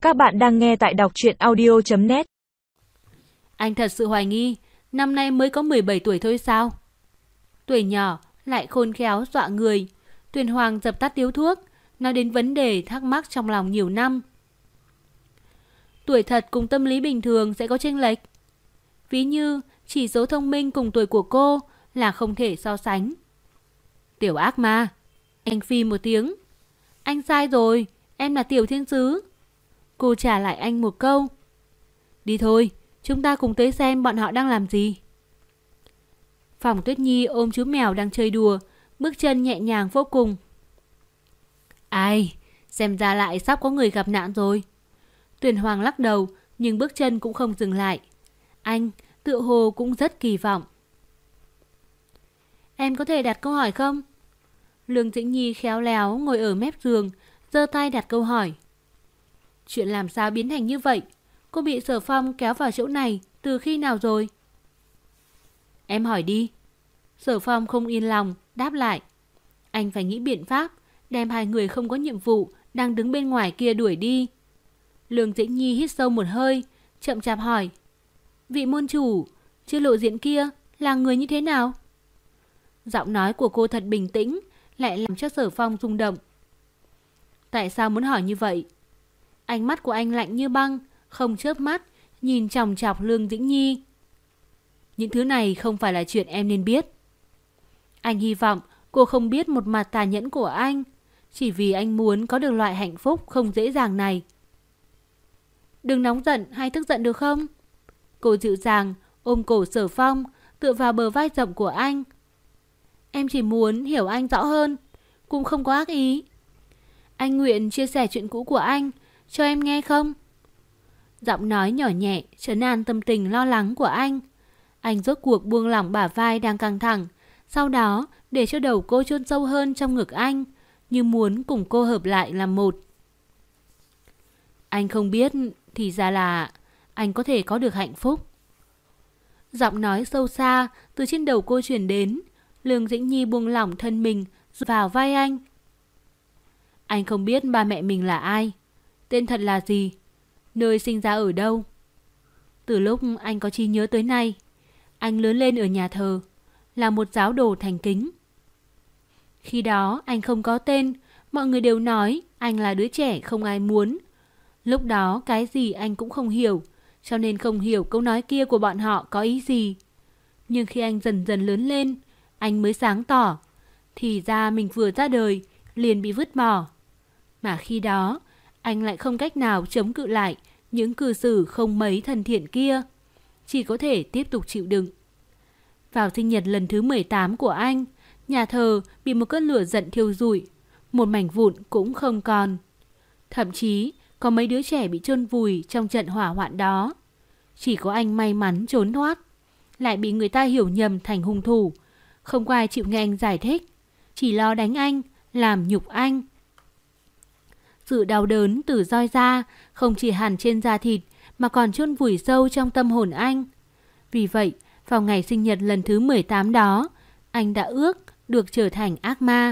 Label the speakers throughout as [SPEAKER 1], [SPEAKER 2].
[SPEAKER 1] Các bạn đang nghe tại đọc truyện audio.net.
[SPEAKER 2] Anh thật sự hoài nghi, năm nay mới có 17 tuổi thôi sao? Tuổi nhỏ lại khôn khéo dọa người. Tuyền Hoàng dập tắt điếu thuốc, nói đến vấn đề thắc mắc trong lòng nhiều năm. Tuổi thật cùng tâm lý bình thường sẽ có chênh lệch. Ví như chỉ số thông minh cùng tuổi của cô là không thể so sánh. Tiểu ác ma. Anh phi một tiếng. Anh sai rồi, em là tiểu thiên sứ. Cô trả lại anh một câu. Đi thôi, chúng ta cùng tới xem bọn họ đang làm gì. Phòng Tuyết Nhi ôm chú mèo đang chơi đùa, bước chân nhẹ nhàng vô cùng. Ai, xem ra lại sắp có người gặp nạn rồi. Tuyền Hoàng lắc đầu, nhưng bước chân cũng không dừng lại. Anh tựa hồ cũng rất kỳ vọng. Em có thể đặt câu hỏi không? Lương Dĩnh Nhi khéo léo ngồi ở mép giường, giơ tay đặt câu hỏi. Chuyện làm sao biến thành như vậy? Cô bị Sở Phong kéo vào chỗ này từ khi nào rồi? Em hỏi đi. Sở Phong không yên lòng, đáp lại. Anh phải nghĩ biện pháp, đem hai người không có nhiệm vụ đang đứng bên ngoài kia đuổi đi. Lương Dĩnh Nhi hít sâu một hơi, chậm chạp hỏi. Vị môn chủ, chưa lộ diện kia là người như thế nào? Giọng nói của cô thật bình tĩnh, lại làm cho Sở Phong rung động. Tại sao muốn hỏi như vậy? Ánh mắt của anh lạnh như băng, không chớp mắt, nhìn chòng chọc Lương Dĩnh Nhi. Những thứ này không phải là chuyện em nên biết. Anh hy vọng cô không biết một mặt tàn nhẫn của anh, chỉ vì anh muốn có được loại hạnh phúc không dễ dàng này. Đừng nóng giận hay tức giận được không? Cô dịu dàng ôm cổ Sở Phong, tựa vào bờ vai rộng của anh. Em chỉ muốn hiểu anh rõ hơn, cũng không có ác ý. Anh nguyện chia sẻ chuyện cũ của anh cho em nghe không? Giọng nói nhỏ nhẹ trấn an tâm tình lo lắng của anh. Anh rốt cuộc buông lỏng bả vai đang căng thẳng, sau đó để cho đầu cô chôn sâu hơn trong ngực anh, như muốn cùng cô hợp lại làm một. Anh không biết, thì ra là anh có thể có được hạnh phúc. Giọng nói sâu xa từ trên đầu cô truyền đến. Lương Dĩnh Nhi buông lỏng thân mình vào vai anh. Anh không biết ba mẹ mình là ai, tên thật là gì, nơi sinh ra ở đâu. Từ lúc anh có trí nhớ tới nay, anh lớn lên ở nhà thờ, là một giáo đồ thành kính. Khi đó anh không có tên, mọi người đều nói anh là đứa trẻ không ai muốn. Lúc đó cái gì anh cũng không hiểu, cho nên không hiểu câu nói kia của bọn họ có ý gì. Nhưng khi anh dần dần lớn lên, anh mới sáng tỏ. Thì ra mình vừa ra đời liền bị vứt bỏ. Mà khi đó anh lại không cách nào chống cự lại những cư xử không mấy thân thiện kia, chỉ có thể tiếp tục chịu đựng. Vào sinh nhật lần thứ 18 của anh, nhà thờ bị một cơn lửa giận thiêu rụi, một mảnh vụn cũng không còn. Thậm chí có mấy đứa trẻ bị chôn vùi trong trận hỏa hoạn đó. Chỉ có anh may mắn trốn thoát, lại bị người ta hiểu nhầm thành hung thủ. Không có ai chịu nghe anh giải thích, chỉ lo đánh anh, làm nhục anh. Sự đau đớn từ roi da không chỉ hằn trên da thịt mà còn chôn vùi sâu trong tâm hồn anh. Vì vậy, vào ngày sinh nhật lần thứ 18 đó, anh đã ước được trở thành ác ma.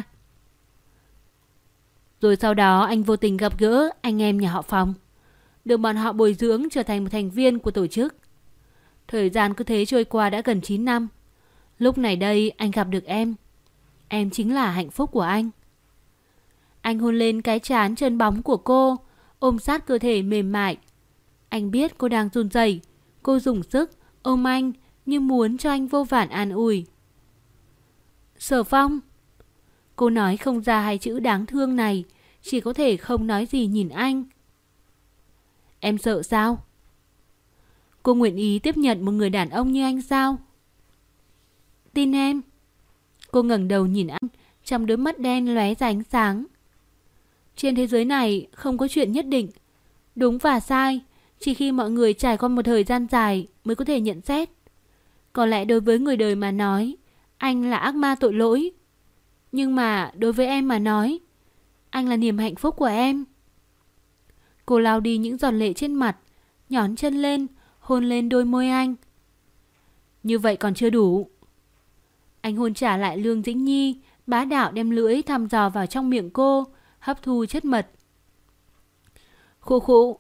[SPEAKER 2] Rồi sau đó anh vô tình gặp gỡ anh em nhà họ Phong, được bọn họ bồi dưỡng trở thành một thành viên của tổ chức. Thời gian cứ thế trôi qua đã gần 9 năm. Lúc này đây anh gặp được em. Em chính là hạnh phúc của anh. Anh hôn lên cái trán trơn bóng của cô, ôm sát cơ thể mềm mại. Anh biết cô đang run rẩy, cô dùng sức ôm anh như muốn cho anh vô vàn an ủi. Sở Phong. Cô nói không ra hai chữ đáng thương này, chỉ có thể không nói gì nhìn anh. Em sợ sao? Cô nguyện ý tiếp nhận một người đàn ông như anh sao? Tin em. Cô ngẩng đầu nhìn anh, trong đôi mắt đen lóe ra ánh sáng. Trên thế giới này không có chuyện nhất định, đúng và sai, chỉ khi mọi người trải qua một thời gian dài mới có thể nhận xét. Có lẽ đối với người đời mà nói, anh là ác ma tội lỗi. Nhưng mà đối với em mà nói, anh là niềm hạnh phúc của em. Cô lau đi những giọt lệ trên mặt, nhón chân lên, hôn lên đôi môi anh. Như vậy còn chưa đủ. Anh hôn trả lại Lương Dĩnh Nhi, bá đạo đem lưỡi thăm dò vào trong miệng cô, hấp thu chất mật. Khụ khụ,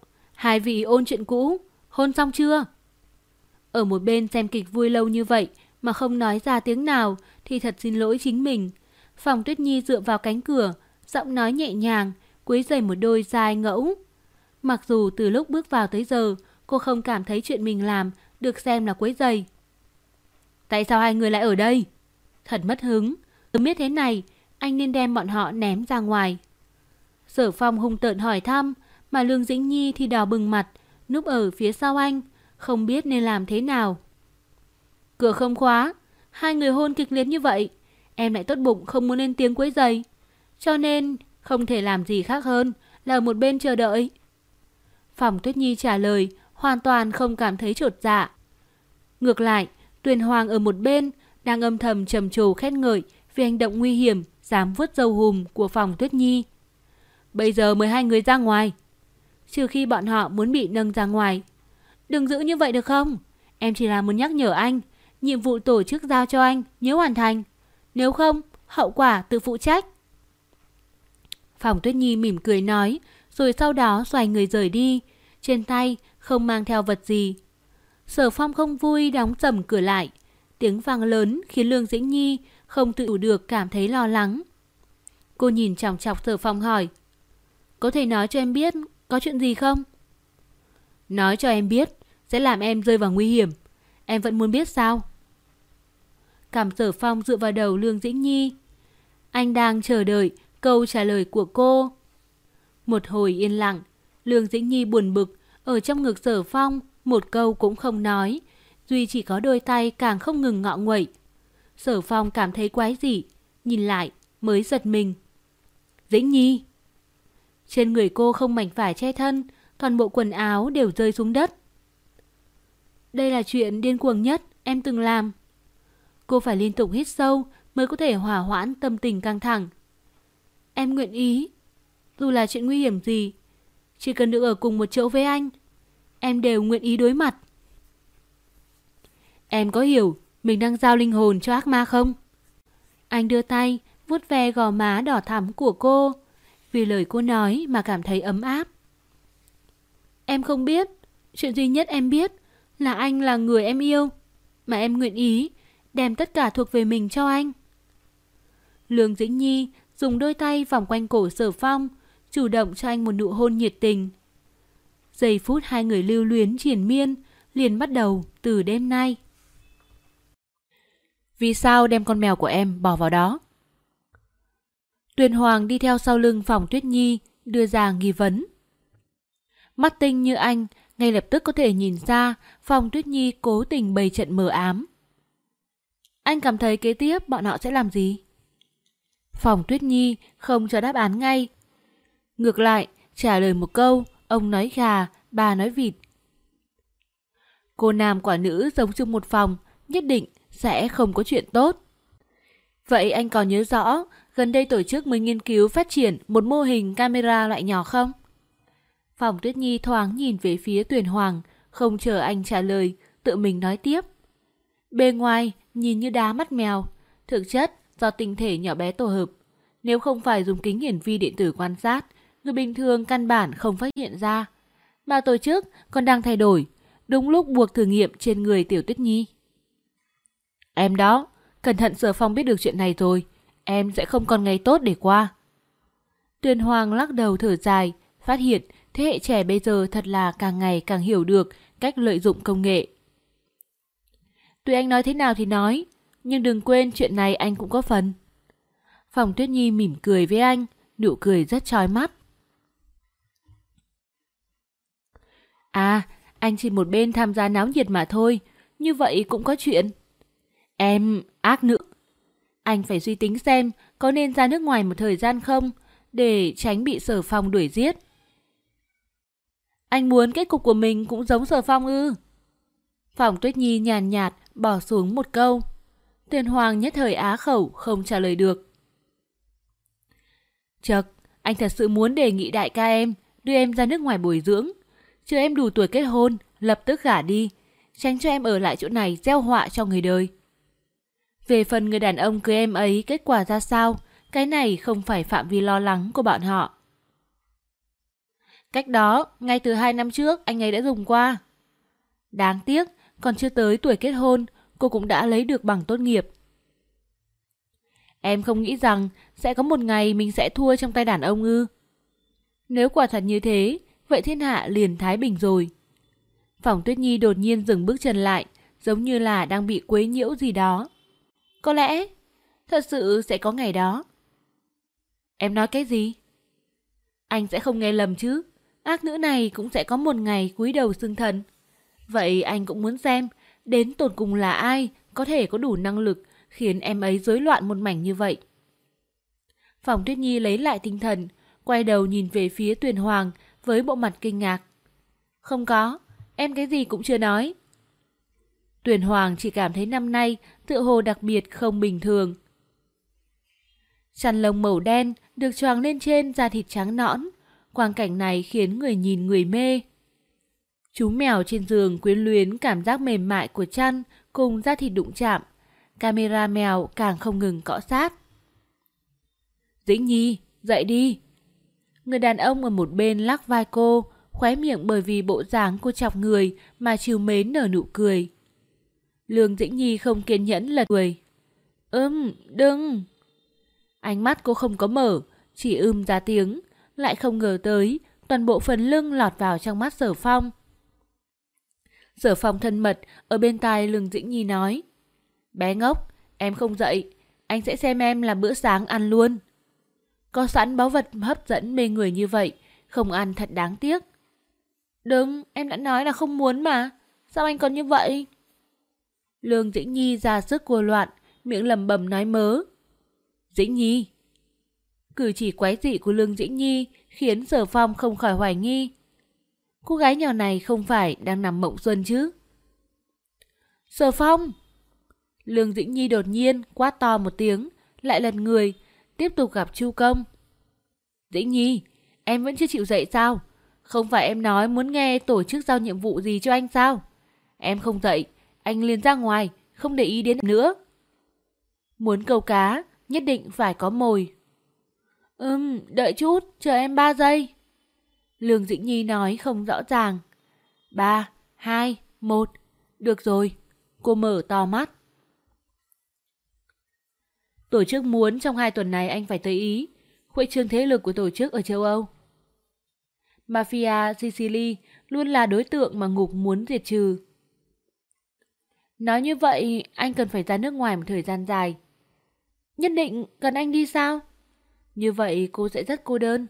[SPEAKER 2] Hai vị ôn chuyện cũ, hôn xong chưa? Ở một bên xem kịch vui lâu như vậy mà không nói ra tiếng nào thì thật xin lỗi chính mình. Phòng Tuyết Nhi dựa vào cánh cửa, giọng nói nhẹ nhàng, quấy rầy một đôi dài ngẫu. Mặc dù từ lúc bước vào tới giờ, cô không cảm thấy chuyện mình làm được xem là quấy rầy. Tại sao hai người lại ở đây? Thật mất hứng. Sớm biết thế này, anh nên đem bọn họ ném ra ngoài. Sở Phong hung tợn hỏi thăm, mà Lương Dĩnh Nhi thì đỏ bừng mặt, núp ở phía sau anh, không biết nên làm thế nào. Cửa không khóa, hai người hôn kịch liệt như vậy, em lại tốt bụng không muốn lên tiếng quấy rầy, cho nên không thể làm gì khác hơn là ở một bên chờ đợi. Phòng Tuyết Nhi trả lời, hoàn toàn không cảm thấy chột dạ. Ngược lại, Tuyền Hoàng ở một bên đang âm thầm trầm trồ khen ngợi về hành động nguy hiểm, dám vuốt râu hùm của Phòng Tuyết Nhi. Bây giờ mời hai người ra ngoài, trừ khi bọn họ muốn bị nâng ra ngoài. Đừng giữ như vậy được không? Em chỉ là muốn nhắc nhở anh, nhiệm vụ tổ chức giao cho anh nhớ hoàn thành, nếu không hậu quả tự phụ trách. Phòng Tuyết Nhi mỉm cười nói, rồi sau đó xoay người rời đi, trên tay không mang theo vật gì. Sở Phong không vui đóng sầm cửa lại, tiếng vang lớn khiến Lương Dĩnh Nhi không tự được cảm thấy lo lắng. Cô nhìn chòng chọc Sở Phong hỏi, có thể nói cho em biết có chuyện gì không? Nói cho em biết sẽ làm em rơi vào nguy hiểm, em vẫn muốn biết sao? Cảm Sở Phong dựa vào đầu Lương Dĩnh Nhi. Anh đang chờ đợi câu trả lời của cô. Một hồi yên lặng, Lương Dĩnh Nhi buồn bực ở trong ngực Sở Phong, một câu cũng không nói, duy chỉ có đôi tay càng không ngừng ngọ nguậy. Sở Phong cảm thấy quái dị, nhìn lại mới giật mình. Dĩnh Nhi! Trên người cô không mảnh vải che thân, toàn bộ quần áo đều rơi xuống đất. Đây là chuyện điên cuồng nhất em từng làm. Cô phải liên tục hít sâu mới có thể hòa hoãn tâm tình căng thẳng. Em nguyện ý, dù là chuyện nguy hiểm gì, chỉ cần được ở cùng một chỗ với anh, em đều nguyện ý đối mặt. Em có hiểu mình đang giao linh hồn cho ác ma không? Anh đưa tay vuốt ve gò má đỏ thắm của cô, vì lời cô nói mà cảm thấy ấm áp. Em không biết, chuyện duy nhất em biết là anh là người em yêu, mà em nguyện ý đem tất cả thuộc về mình cho anh. Lương Dĩnh Nhi dùng đôi tay vòng quanh cổ Sở Phong, chủ động cho anh một nụ hôn nhiệt tình. Giây phút hai người lưu luyến triền miên liền bắt đầu từ đêm nay. Vì sao đem con mèo của em bỏ vào đó? Tuyền Hoàng đi theo sau lưng Phòng Tuyết Nhi đưa ra nghi vấn. Mắt tinh như anh ngay lập tức có thể nhìn ra Phòng Tuyết Nhi cố tình bày trận mờ ám. Anh cảm thấy kế tiếp bọn họ sẽ làm gì? Phòng Tuyết Nhi không cho đáp án ngay. Ngược lại, trả lời một câu, ông nói gà, bà nói vịt. Cô nam quả nữ sống chung một phòng, nhất định sẽ không có chuyện tốt. Vậy anh còn nhớ rõ gần đây tổ chức mới nghiên cứu phát triển một mô hình camera loại nhỏ không? Phòng Tuyết Nhi thoáng nhìn về phía Tuyền Hoàng, không chờ anh trả lời, tự mình nói tiếp. Bề ngoài nhìn như đá mắt mèo, thực chất do tinh thể nhỏ bé tổ hợp. Nếu không phải dùng kính hiển vi điện tử quan sát, người bình thường căn bản không phát hiện ra. Mà tổ chức còn đang thay đổi, đúng lúc buộc thử nghiệm trên người Tiểu Tuyết Nhi. Em đó, cẩn thận Sở Phong biết được chuyện này rồi, em sẽ không còn ngày tốt để qua. Tuyền Hoàng lắc đầu thở dài, phát hiện thế hệ trẻ bây giờ thật là càng ngày càng hiểu được cách lợi dụng công nghệ. Tùy anh nói thế nào thì nói, nhưng đừng quên chuyện này anh cũng có phần. Phòng Tuyết Nhi mỉm cười với anh, nụ cười rất chói mắt. À, anh chỉ một bên tham gia náo nhiệt mà thôi, như vậy cũng có chuyện. Em ác nữ. Anh phải suy tính xem có nên ra nước ngoài một thời gian không, để tránh bị Sở Phong đuổi giết. Anh muốn kết cục của mình cũng giống Sở Phong ư? Phòng Tuyết Nhi nhàn nhạt bỏ xuống một câu. Tuyền Hoàng nhất thời á khẩu không trả lời được. Chật, anh thật sự muốn đề nghị đại ca em đưa em ra nước ngoài bồi dưỡng, chờ em đủ tuổi kết hôn, lập tức gả đi, tránh cho em ở lại chỗ này gieo họa cho người đời. Về phần người đàn ông cưới em ấy kết quả ra sao, cái này không phải phạm vi lo lắng của bọn họ. Cách đó, ngay từ 2 năm trước anh ấy đã dùng qua. Đáng tiếc, còn chưa tới tuổi kết hôn, cô cũng đã lấy được bằng tốt nghiệp. Em không nghĩ rằng sẽ có một ngày mình sẽ thua trong tay đàn ông ư? Nếu quả thật như thế, vậy thiên hạ liền thái bình rồi. Phỏng Tuyết Nhi đột nhiên dừng bước chân lại, giống như là đang bị quấy nhiễu gì đó. Có lẽ, thật sự sẽ có ngày đó. Em nói cái gì? Anh sẽ không nghe lầm chứ? Ác nữ này cũng sẽ có một ngày cúi đầu xưng thần. Vậy anh cũng muốn xem, đến tột cùng là ai có thể có đủ năng lực khiến em ấy rối loạn một mảnh như vậy. Phỏng Tuyết Nhi lấy lại tinh thần, quay đầu nhìn về phía Tuyền Hoàng với bộ mặt kinh ngạc. Không có, em cái gì cũng chưa nói. Tuyền Hoàng chỉ cảm thấy năm nay tựa hồ đặc biệt không bình thường. Chăn lông màu đen được choàng lên trên da thịt trắng nõn, quang cảnh này khiến người nhìn người mê. Chú mèo trên giường quyến luyến cảm giác mềm mại của chăn cùng da thịt đụng chạm. Camera mèo càng không ngừng cọ sát. Dĩnh Nhi, dậy đi. Người đàn ông ở một bên lắc vai cô, khóe miệng bởi vì bộ dáng cô chọc người mà trìu mến nở nụ cười. Lương Dĩnh Nhi không kiên nhẫn lật cười. Đừng. Ánh mắt cô không có mở, chỉ ra tiếng, lại không ngờ tới, toàn bộ phần lưng lọt vào trong mắt Sở Phong. Sở Phong thân mật ở bên tai Lương Dĩnh Nhi nói. Bé ngốc, em không dậy, anh sẽ xem em làm bữa sáng ăn luôn. Có sẵn báu vật hấp dẫn mê người như vậy, không ăn thật đáng tiếc. Đừng, em đã nói là không muốn mà, sao anh còn như vậy? Lương Dĩnh Nhi ra sức cua loạn, miệng lẩm bẩm nói mớ. Dĩnh Nhi. Cử chỉ quái dị của Lương Dĩnh Nhi khiến Sở Phong không khỏi hoài nghi. Cô gái nhỏ này không phải đang nằm mộng xuân chứ? Sở Phong! Lương Dĩnh Nhi đột nhiên quát to một tiếng, lại lật người, tiếp tục gặp Chu Công. Dĩnh Nhi, em vẫn chưa chịu dậy sao? Không phải em nói muốn nghe tổ chức giao nhiệm vụ gì cho anh sao? Em không dậy, anh liền ra ngoài, không để ý đến nữa. Muốn câu cá, nhất định phải có mồi. Đợi chút, chờ em 3 giây. Lương Dĩnh Nhi nói không rõ ràng. 3, 2, 1. Được rồi. Cô mở to mắt. Tổ chức muốn trong 2 tuần này anh phải tới Ý, khuếch trương thế lực của tổ chức ở châu Âu. Mafia Sicily luôn là đối tượng mà ngục muốn diệt trừ. Nói như vậy, anh cần phải ra nước ngoài một thời gian dài. Nhất định cần anh đi sao? Như vậy cô sẽ rất cô đơn.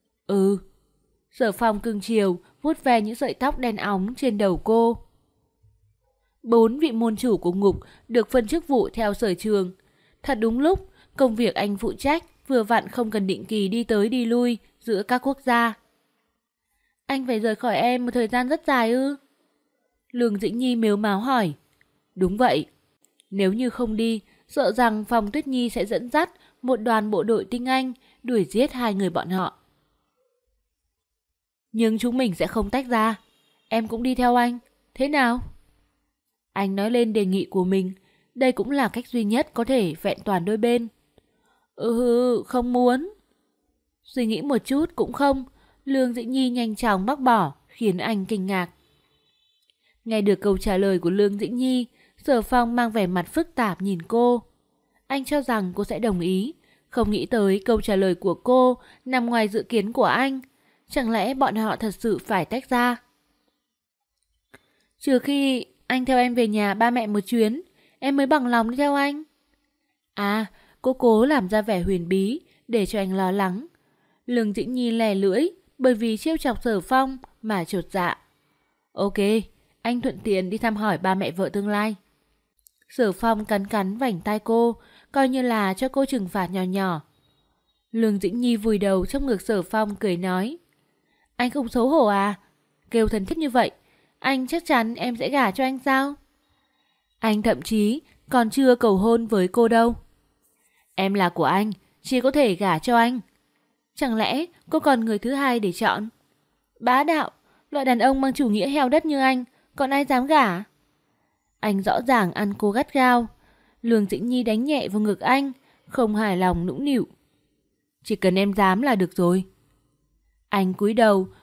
[SPEAKER 2] Sở Phong cưng chiều vuốt ve những sợi tóc đen óng trên đầu cô. 4 vị môn chủ của ngục được phân chức vụ theo sở trường. Thật đúng lúc, công việc anh phụ trách vừa vặn không cần định kỳ đi tới đi lui giữa các quốc gia. Anh phải rời khỏi em một thời gian rất dài ư? Lương Dĩnh Nhi mếu máo hỏi. Đúng vậy. Nếu như không đi, sợ rằng Phong Tuyết Nhi sẽ dẫn dắt một đoàn bộ đội tinh Anh đuổi giết 2 người bọn họ. Nhưng chúng mình sẽ không tách ra. Em cũng đi theo anh. Thế nào? Anh nói lên đề nghị của mình. Đây cũng là cách duy nhất có thể vẹn toàn đôi bên. Không muốn. Suy nghĩ một chút cũng không. Lương Dĩnh Nhi nhanh chóng bác bỏ, khiến anh kinh ngạc. Nghe được câu trả lời của Lương Dĩnh Nhi, Sở Phong mang vẻ mặt phức tạp nhìn cô. Anh cho rằng cô sẽ đồng ý, không nghĩ tới câu trả lời của cô nằm ngoài dự kiến của anh. Chẳng lẽ bọn họ thật sự phải tách ra? Trừ khi anh theo em về nhà ba mẹ một chuyến, em mới bằng lòng đi theo anh. Cô cố làm ra vẻ huyền bí để cho anh lo lắng. Lương Dĩnh Nhi lè lưỡi bởi vì trêu chọc Sở Phong mà chột dạ. Ok, anh thuận tiện đi thăm hỏi ba mẹ vợ tương lai. Sở Phong cắn cắn vành tai cô, coi như là cho cô trừng phạt nhỏ nhỏ. Lương Dĩnh Nhi vùi đầu trong ngực Sở Phong cười nói. Anh không xấu hổ à? Kêu thân thiết như vậy, anh chắc chắn em sẽ gả cho anh sao? Anh thậm chí còn chưa cầu hôn với cô đâu. Em là của anh, chỉ có thể gả cho anh. Chẳng lẽ cô còn người thứ hai để chọn? Bá đạo, loại đàn ông mang chủ nghĩa heo đất như anh, còn ai dám gả? Anh rõ ràng ăn cô gắt gao. Lương Dĩnh Nhi đánh nhẹ vào ngực anh, không hài lòng nũng nịu. Chỉ cần em dám là được rồi. Anh cúi đầu,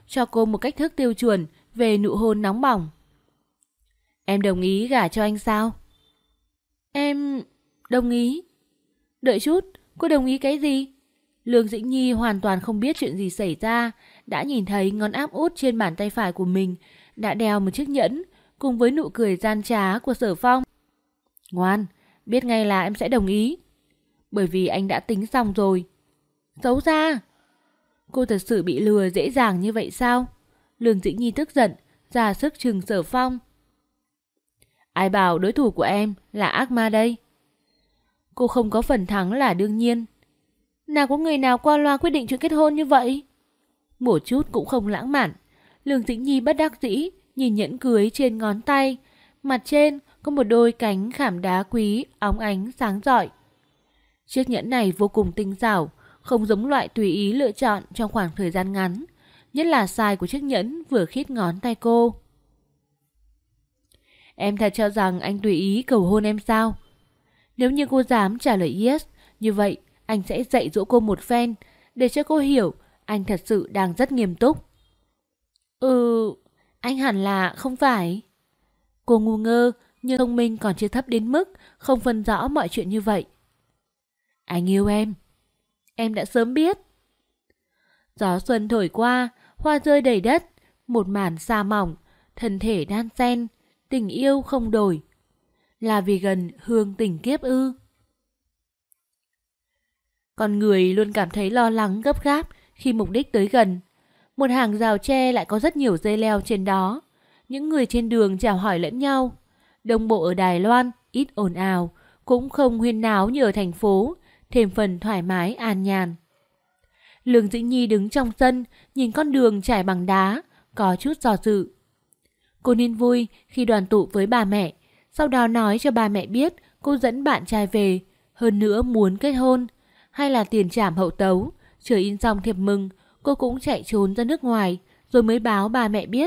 [SPEAKER 2] cho cô một cách thức tiêu chuẩn về nụ hôn nóng bỏng. Em đồng ý gả cho anh sao? Em đồng ý. Đợi chút, cô đồng ý cái gì? Lương Dĩnh Nhi hoàn toàn không biết chuyện gì xảy ra, đã nhìn thấy ngón áp út trên bàn tay phải của mình đã đeo một chiếc nhẫn, cùng với nụ cười gian trá của Sở Phong. Ngoan, biết ngay là em sẽ đồng ý. Bởi vì anh đã tính xong rồi. Xấu xa! Cô thật sự bị lừa dễ dàng như vậy sao? Lương Dĩnh Nhi tức giận, ra sức trừng Sở Phong. Ai bảo đối thủ của em là ác ma đây? Cô không có phần thắng là đương nhiên. Nào có người nào qua loa quyết định chuyện kết hôn như vậy? Một chút cũng không lãng mạn. Lương Dĩnh Nhi bất đắc dĩ nhìn nhẫn cưới trên ngón tay. Mặt trên có một đôi cánh khảm đá quý óng ánh sáng rọi. Chiếc nhẫn này vô cùng tinh xảo, không giống loại tùy ý lựa chọn trong khoảng thời gian ngắn. Nhất là size của chiếc nhẫn vừa khít ngón tay cô. Em thật cho rằng anh tùy ý cầu hôn em sao? Nếu như cô dám trả lời yes, như vậy anh sẽ dạy dỗ cô một phen để cho cô hiểu anh thật sự đang rất nghiêm túc. Anh hẳn là không phải. Cô ngu ngơ nhưng thông minh còn chưa thấp đến mức không phân rõ mọi chuyện như vậy. Anh yêu em. Em đã sớm biết. Gió xuân thổi qua, hoa rơi đầy đất, một màn sa mỏng, thân thể đan xen, tình yêu không đổi. Là vì gần hương tình kiếp ư? Con người luôn cảm thấy lo lắng gấp gáp khi mục đích tới gần. Một hàng rào tre lại có rất nhiều dây leo trên đó. Những người trên đường chào hỏi lẫn nhau. Đông bộ ở Đài Loan ít ồn ào, cũng không huyên náo như ở thành phố, thêm phần thoải mái an nhàn. Lương Dĩnh Nhi đứng trong sân, nhìn con đường trải bằng đá, có chút do dự. Cô nên vui khi đoàn tụ với bà mẹ, sau đó nói cho bà mẹ biết cô dẫn bạn trai về, hơn nữa muốn kết hôn, hay là tiền trảm hậu tấu, chờ in xong thiệp mừng, cô cũng chạy trốn ra nước ngoài, rồi mới báo bà mẹ biết.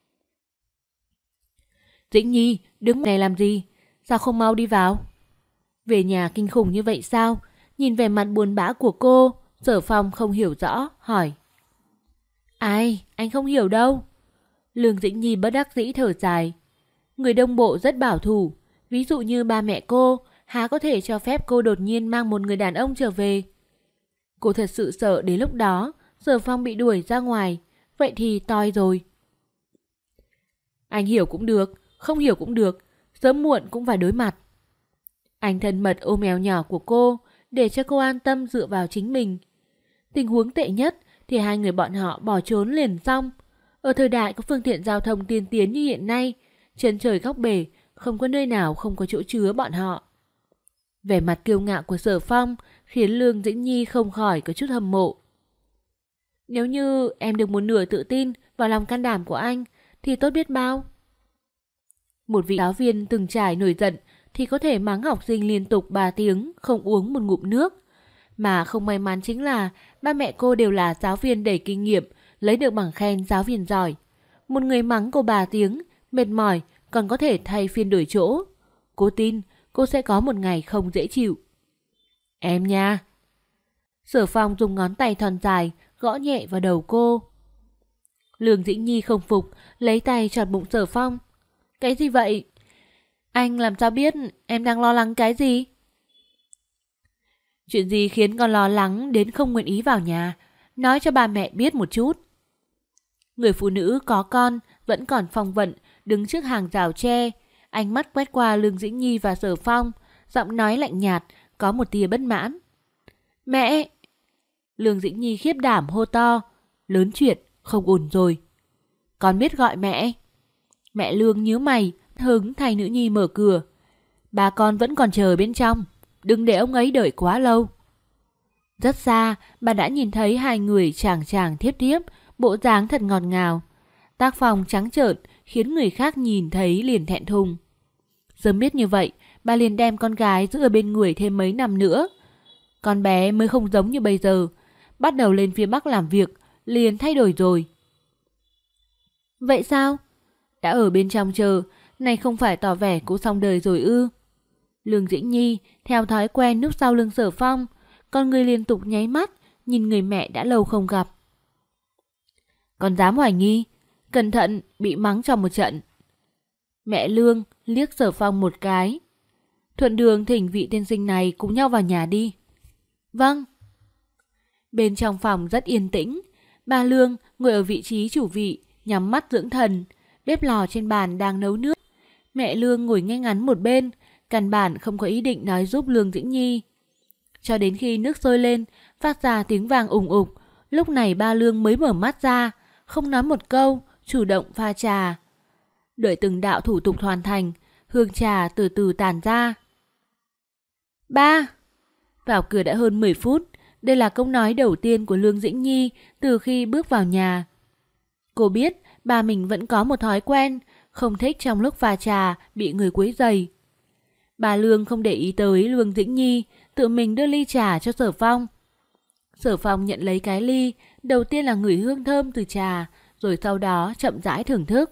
[SPEAKER 2] Dĩnh Nhi, đứng này làm gì? Sao không mau đi vào? Về nhà kinh khủng như vậy sao? Nhìn vẻ mặt buồn bã của cô, Sở Phong không hiểu rõ, hỏi. Ai? Anh không hiểu đâu. Lương Dĩnh Nhi bất đắc dĩ thở dài. Người Đông Bộ rất bảo thủ, ví dụ như ba mẹ cô, há có thể cho phép cô đột nhiên mang một người đàn ông trở về. Cô thật sự sợ đến lúc đó Sở Phong bị đuổi ra ngoài, vậy thì toi rồi. Anh hiểu cũng được, không hiểu cũng được, sớm muộn cũng phải đối mặt. Anh thân mật ôm eo nhỏ của cô, để cho cô an tâm dựa vào chính mình. Tình huống tệ nhất thì hai người bọn họ bỏ trốn liền xong. Ở thời đại có phương tiện giao thông tiên tiến như hiện nay, chân trời góc bể, không có nơi nào không có chỗ chứa bọn họ. Vẻ mặt kiêu ngạo của Sở Phong khiến Lương Dĩnh Nhi không khỏi có chút hâm mộ. Nếu như em được một nửa tự tin vào lòng can đảm của anh thì tốt biết bao. Một vị giáo viên từng trải nổi giận thì có thể mắng học sinh liên tục 3 tiếng không uống một ngụm nước. Mà không may mắn chính là ba mẹ cô đều là giáo viên đầy kinh nghiệm, lấy được bằng khen giáo viên giỏi. Một người mắng cô 3 tiếng, mệt mỏi còn có thể thay phiên đổi chỗ. Cô tin cô sẽ có một ngày không dễ chịu. Em nha. Sở Phong dùng ngón tay thon dài gõ nhẹ vào đầu cô. Lương Dĩnh Nhi không phục, lấy tay chọt bụng Sở Phong. Cái gì vậy? Anh làm sao biết em đang lo lắng cái gì? Chuyện gì khiến con lo lắng đến không nguyện ý vào nhà? Nói cho bà mẹ biết một chút. Người phụ nữ có con vẫn còn phong vận, đứng trước hàng rào tre, ánh mắt quét qua Lương Dĩnh Nhi và Sở Phong, giọng nói lạnh nhạt, có một tia bất mãn. Mẹ! Lương Dĩnh Nhi khiếp đảm hô to. Lớn chuyện, không ổn rồi. Con biết gọi mẹ. Mẹ Lương nhíu mày, hứng thay nữ nhi mở cửa. Bà con vẫn còn chờ bên trong, đừng để ông ấy đợi quá lâu. Rất xa, bà đã nhìn thấy hai người chàng chàng thiếp thiếp, bộ dáng thật ngọt ngào. Tác phong trắng trợn khiến người khác nhìn thấy liền thẹn thùng. Sớm biết như vậy, bà liền đem con gái giữ ở bên người thêm mấy năm nữa. Con bé mới không giống như bây giờ, bắt đầu lên phía Bắc làm việc, liền thay đổi rồi. Vậy sao? Đã ở bên trong chờ, này không phải tỏ vẻ cũng xong đời rồi ư? Lương Dĩnh Nhi theo thói quen núp sau lưng Sở Phong, con người liên tục nháy mắt, nhìn người mẹ đã lâu không gặp. Còn dám hoài nghi, cẩn thận bị mắng cho một trận. Mẹ Lương liếc Sở Phong một cái. Thuận đường thỉnh vị tiên sinh này cùng nhau vào nhà đi. Vâng. Bên trong phòng rất yên tĩnh. Bà Lương ngồi ở vị trí chủ vị, nhắm mắt dưỡng thần. Bếp lò trên bàn đang nấu nước. Mẹ Lương ngồi ngay ngắn một bên, căn bản không có ý định nói giúp Lương Dĩnh Nhi. Cho đến khi nước sôi lên, phát ra tiếng vang ùng ục, lúc này ba Lương mới mở mắt ra, không nói một câu, chủ động pha trà. Đợi từng đạo thủ tục hoàn thành, hương trà từ từ tàn ra. Ba! Vào cửa đã hơn 10 phút, đây là câu nói đầu tiên của Lương Dĩnh Nhi từ khi bước vào nhà. Cô biết bà mình vẫn có một thói quen, không thích trong lúc pha trà bị người quấy rầy. Bà Lương không để ý tới Lương Dĩnh Nhi, tự mình đưa ly trà cho Sở Phong. Sở Phong nhận lấy cái ly, đầu tiên là ngửi hương thơm từ trà, rồi sau đó chậm rãi thưởng thức.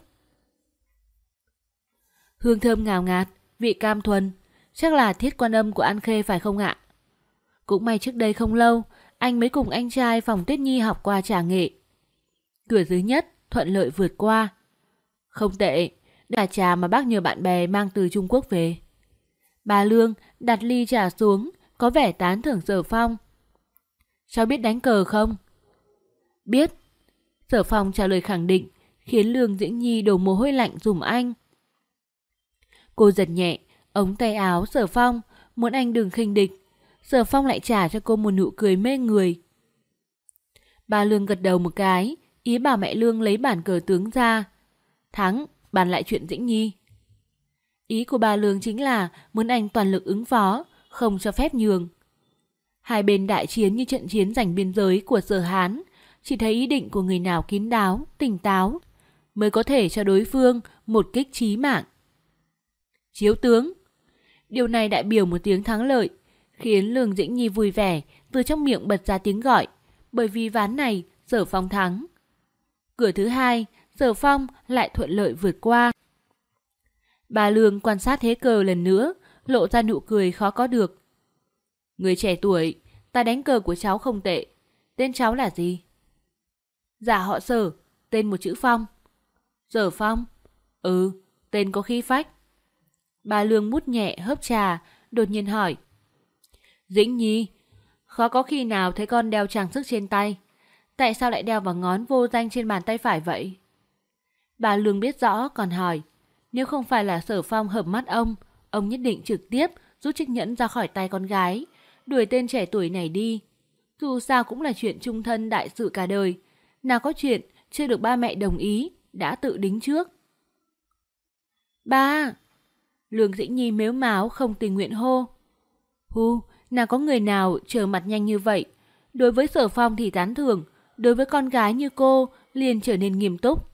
[SPEAKER 2] Hương thơm ngào ngạt, vị cam thuần, chắc là Thiết Quan Âm của An Khê phải không ạ? Cũng may trước đây không lâu, anh mới cùng anh trai Phòng Tuyết Nhi học qua trà nghệ. Cửa thứ nhất thuận lợi vượt qua. Không tệ, là trà mà bác nhờ bạn bè mang từ Trung Quốc về. Bà Lương đặt ly trà xuống, có vẻ tán thưởng Sở Phong. Cháu biết đánh cờ không? Biết. Sở Phong trả lời khẳng định, khiến Lương Dĩnh Nhi đổ mồ hôi lạnh giùm anh. Cô giật nhẹ ống tay áo Sở Phong, muốn anh đừng khinh địch. Sở Phong lại trả cho cô một nụ cười mê người. Bà Lương gật đầu một cái, ý bảo mẹ Lương lấy bản cờ tướng ra. Thắng, bàn lại chuyện Dĩnh Nhi. Ý của bà Lương chính là muốn anh toàn lực ứng phó, không cho phép nhường. Hai bên đại chiến như trận chiến giành biên giới của Sở Hán, chỉ thấy ý định của người nào kín đáo, tỉnh táo, mới có thể cho đối phương một kích chí mạng. Chiếu tướng. Điều này đại biểu một tiếng thắng lợi, khiến Lương Dĩnh Nhi vui vẻ, từ trong miệng bật ra tiếng gọi, bởi vì ván này Sở Phong thắng. Cửa thứ hai, Sở Phong lại thuận lợi vượt qua. Bà Lương quan sát thế cờ lần nữa, lộ ra nụ cười khó có được. Người trẻ tuổi, tài đánh cờ của cháu không tệ. Tên cháu là gì? Dạ họ Sở, tên một chữ Phong. Sở Phong? Ừ, tên có khí phách. Bà Lương mút nhẹ hớp trà, đột nhiên hỏi. Dĩnh Nhi, khó có khi nào thấy con đeo trang sức trên tay. Tại sao lại đeo vào ngón vô danh trên bàn tay phải vậy? Bà Lương biết rõ còn hỏi. Nếu không phải là Sở Phong hợp mắt ông nhất định trực tiếp rút chiếc nhẫn ra khỏi tay con gái, đuổi tên trẻ tuổi này đi. Dù sao cũng là chuyện chung thân đại sự cả đời. Nào có chuyện chưa được ba mẹ đồng ý, đã tự đính trước. Ba! Lương Dĩnh Nhi mếu máo không tình nguyện hô. Hu, nào có người nào trở mặt nhanh như vậy. Đối với Sở Phong thì tán thưởng, đối với con gái như cô liền trở nên nghiêm túc.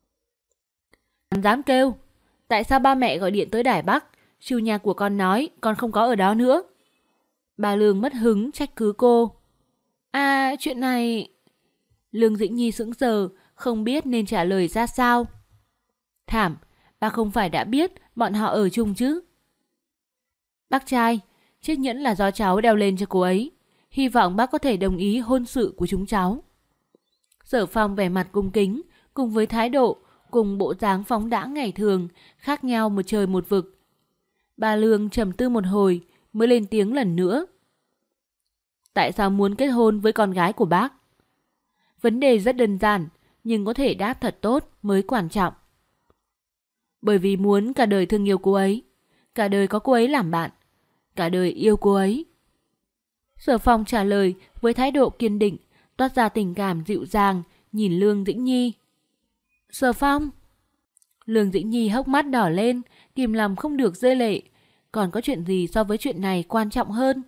[SPEAKER 2] Dám kêu, tại sao ba mẹ gọi điện tới Đài Bắc, chủ nhà của con nói con không có ở đó nữa. Bà Lương mất hứng trách cứ cô. À, chuyện này... Lương Dĩnh Nhi sững sờ, không biết nên trả lời ra sao. Thảm, bà không phải đã biết bọn họ ở chung chứ? Bác trai, chiếc nhẫn là do cháu đeo lên cho cô ấy. Hy vọng bác có thể đồng ý hôn sự của chúng cháu. Sở Phong vẻ mặt cung kính, cùng với thái độ, cùng bộ dáng phóng đãng ngày thường, khác nhau một trời một vực. Bà Lương trầm tư một hồi, mới lên tiếng lần nữa. Tại sao muốn kết hôn với con gái của bác? Vấn đề rất đơn giản, nhưng có thể đáp thật tốt mới quan trọng. Bởi vì muốn cả đời thương yêu cô ấy, cả đời có cô ấy làm bạn, cả đời yêu cô ấy. Sở Phong trả lời với thái độ kiên định, toát ra tình cảm dịu dàng, nhìn Lương Dĩnh Nhi. Sở Phong! Lương Dĩnh Nhi hốc mắt đỏ lên, kìm lòng không được rơi lệ. Còn có chuyện gì so với chuyện này quan trọng hơn?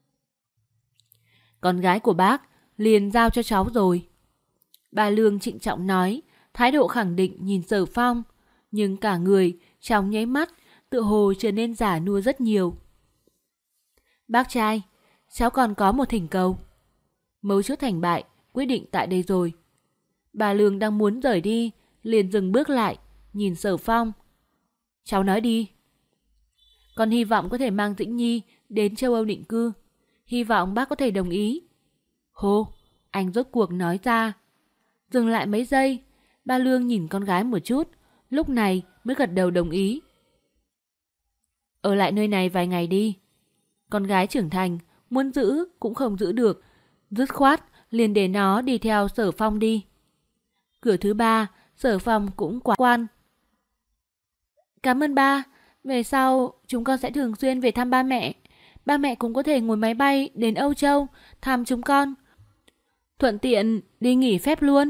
[SPEAKER 2] Con gái của bác liền giao cho cháu rồi. Bà Lương trịnh trọng nói, thái độ khẳng định nhìn Sở Phong, nhưng cả người trong nháy mắt tự hồ trở nên già nua rất nhiều. Bác trai, cháu còn có một thỉnh cầu. Mấu chốt thành bại quyết định tại đây rồi. Bà Lương đang muốn rời đi, liền dừng bước lại, nhìn Sở Phong. Cháu nói đi. Con hy vọng có thể mang Dĩnh Nhi đến châu Âu định cư. Hy vọng bác có thể đồng ý. Hô, anh rốt cuộc nói ra. Dừng lại mấy giây, ba Lương nhìn con gái một chút, lúc này mới gật đầu đồng ý. Ở lại nơi này vài ngày đi. Con gái trưởng thành, muốn giữ cũng không giữ được, dứt khoát liền để nó đi theo Sở Phong đi. Cửa thứ ba, Sở Phong cũng quá quan. Cảm ơn ba, về sau chúng con sẽ thường xuyên về thăm ba mẹ. Ba mẹ cũng có thể ngồi máy bay đến Âu Châu thăm chúng con. Thuận tiện đi nghỉ phép luôn.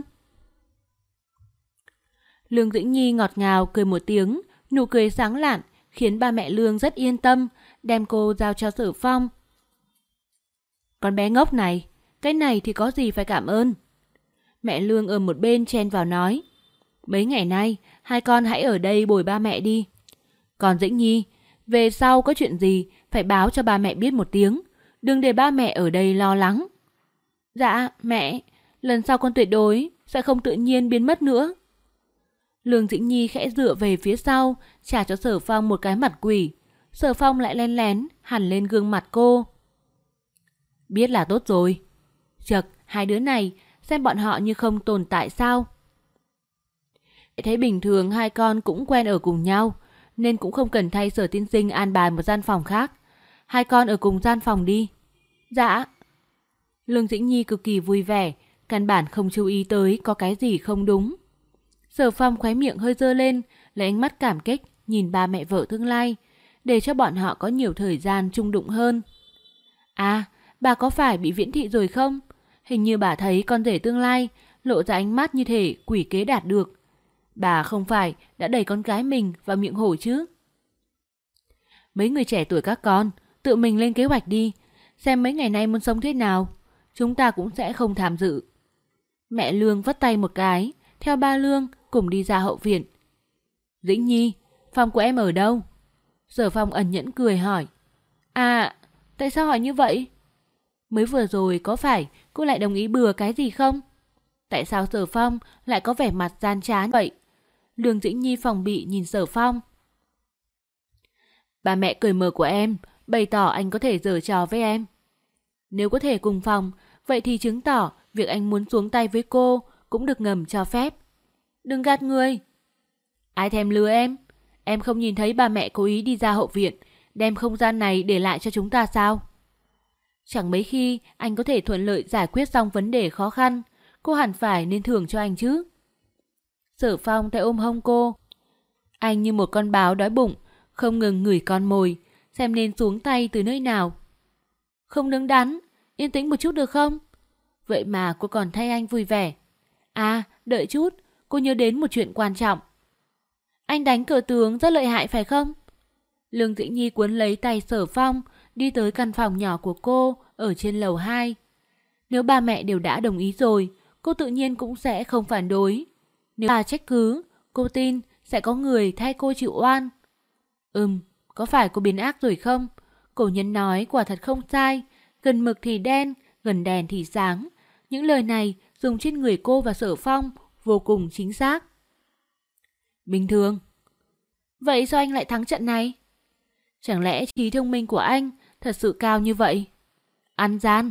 [SPEAKER 2] Lương Dĩnh Nhi ngọt ngào cười một tiếng, nụ cười sáng lạn khiến ba mẹ Lương rất yên tâm, đem cô giao cho Sở Phong. Con bé ngốc này, cái này thì có gì phải cảm ơn. Mẹ Lương ở một bên chen vào nói. Mấy ngày nay, hai con hãy ở đây bồi ba mẹ đi. Còn Dĩnh Nhi, về sau có chuyện gì phải báo cho ba mẹ biết một tiếng, đừng để ba mẹ ở đây lo lắng. Dạ, mẹ, lần sau con tuyệt đối sẽ không tự nhiên biến mất nữa. Lương Dĩnh Nhi khẽ dựa về phía sau, trả cho Sở Phong một cái mặt quỷ. Sở Phong lại lén lén hằn lên gương mặt cô. Biết là tốt rồi. Chật, hai đứa này, xem bọn họ như không tồn tại sao? Thấy bình thường hai con cũng quen ở cùng nhau, nên cũng không cần thay Sở tiên sinh an bài một gian phòng khác. Hai con ở cùng gian phòng đi. Dạ. Lương Dĩnh Nhi cực kỳ vui vẻ, căn bản không chú ý tới có cái gì không đúng. Sở Phong khóe miệng hơi dơ lên, lấy ánh mắt cảm kích nhìn ba mẹ vợ tương lai, để cho bọn họ có nhiều thời gian chung đụng hơn. À, bà có phải bị viễn thị rồi không? Hình như bà thấy con rể tương lai lộ ra ánh mắt như thể quỷ kế đạt được. Bà không phải đã đẩy con gái mình vào miệng hổ chứ? Mấy người trẻ tuổi các con, tự mình lên kế hoạch đi, xem mấy ngày nay muốn sống thế nào, chúng ta cũng sẽ không tham dự. Mẹ Lương vất tay một cái, theo ba Lương cùng đi ra hậu viện. Dĩnh Nhi, phòng của em ở đâu? Sở Phong ẩn nhẫn cười hỏi. À, tại sao hỏi như vậy? Mới vừa rồi có phải cô lại đồng ý bừa cái gì không? Tại sao Sở Phong lại có vẻ mặt gian trá vậy? Lương Dĩnh Nhi phòng bị nhìn Sở Phong. Bà mẹ cởi mở của em bày tỏ anh có thể giở trò với em. Nếu có thể cùng phòng, vậy thì chứng tỏ việc anh muốn xuống tay với cô cũng được ngầm cho phép. Đừng gạt người. Ai thèm lừa em không nhìn thấy bà mẹ cố ý đi ra hậu viện, đem không gian này để lại cho chúng ta sao? Chẳng mấy khi anh có thể thuận lợi giải quyết xong vấn đề khó khăn, cô hẳn phải nên thưởng cho anh chứ. Sở Phong tay ôm hông cô. Anh như một con báo đói bụng, không ngừng ngửi con mồi, xem nên xuống tay từ nơi nào. Không đứng đắn, yên tĩnh một chút được không? Vậy mà cô còn thay anh vui vẻ. À, đợi chút, cô nhớ đến một chuyện quan trọng. Anh đánh cờ tướng rất lợi hại phải không? Lương Dĩnh Nhi cuốn lấy tay Sở Phong, đi tới căn phòng nhỏ của cô ở trên lầu 2. Nếu ba mẹ đều đã đồng ý rồi, cô tự nhiên cũng sẽ không phản đối. Nếu bà trách cứ, cô tin sẽ có người thay cô chịu oan. Có phải cô biến ác rồi không? Cổ nhân nói quả thật không sai, gần mực thì đen, gần đèn thì sáng. Những lời này dùng trên người cô và Sở Phong vô cùng chính xác. Bình thường. Vậy sao anh lại thắng trận này? Chẳng lẽ trí thông minh của anh thật sự cao như vậy? Ăn gian.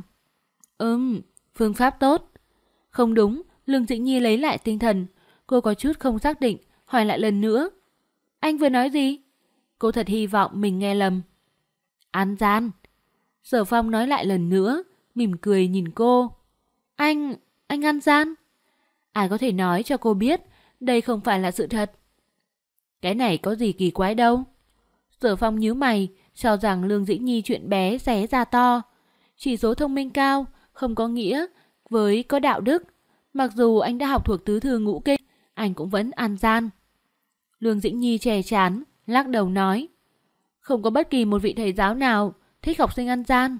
[SPEAKER 2] Phương pháp tốt. Không đúng, Lương Dĩnh Nhi lấy lại tinh thần. Cô có chút không xác định, hỏi lại lần nữa. Anh vừa nói gì? Cô thật hy vọng mình nghe lầm. Ăn gian. Sở Phong nói lại lần nữa, mỉm cười nhìn cô. Anh ăn gian? Ai có thể nói cho cô biết đây không phải là sự thật? Cái này có gì kỳ quái đâu. Sở Phong nhíu mày, cho rằng Lương Dĩnh Nhi chuyện bé xé ra to. Chỉ số thông minh cao không có nghĩa với có đạo đức. Mặc dù anh đã học thuộc tứ thư ngũ kinh, anh cũng vẫn ăn gian. Lương Dĩnh Nhi chè chán, lắc đầu nói. Không có bất kỳ một vị thầy giáo nào thích học sinh ăn gian.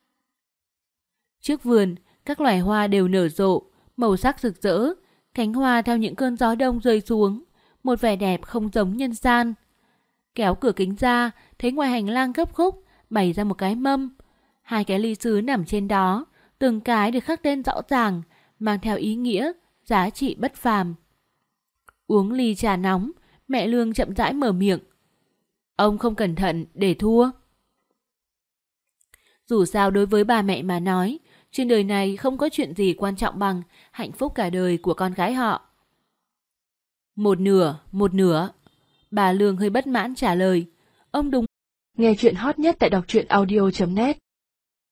[SPEAKER 2] Trước vườn, các loài hoa đều nở rộ, màu sắc rực rỡ, cánh hoa theo những cơn gió đông rơi xuống, một vẻ đẹp không giống nhân gian. Kéo cửa kính ra, thấy ngoài hành lang gấp khúc bày ra một cái mâm. 2 cái ly sứ nằm trên đó, từng cái được khắc tên rõ ràng, mang theo ý nghĩa, giá trị bất phàm. Uống ly trà nóng, mẹ Lương chậm rãi mở miệng. Ông không cẩn thận để thua. Dù sao đối với bà mẹ mà nói, Trên đời này không có chuyện gì quan trọng bằng hạnh phúc cả đời của con gái họ. Một nửa. Bà Lương hơi bất mãn trả lời. Ông đúng.
[SPEAKER 1] Nghe chuyện hot nhất tại đọc truyện audio.net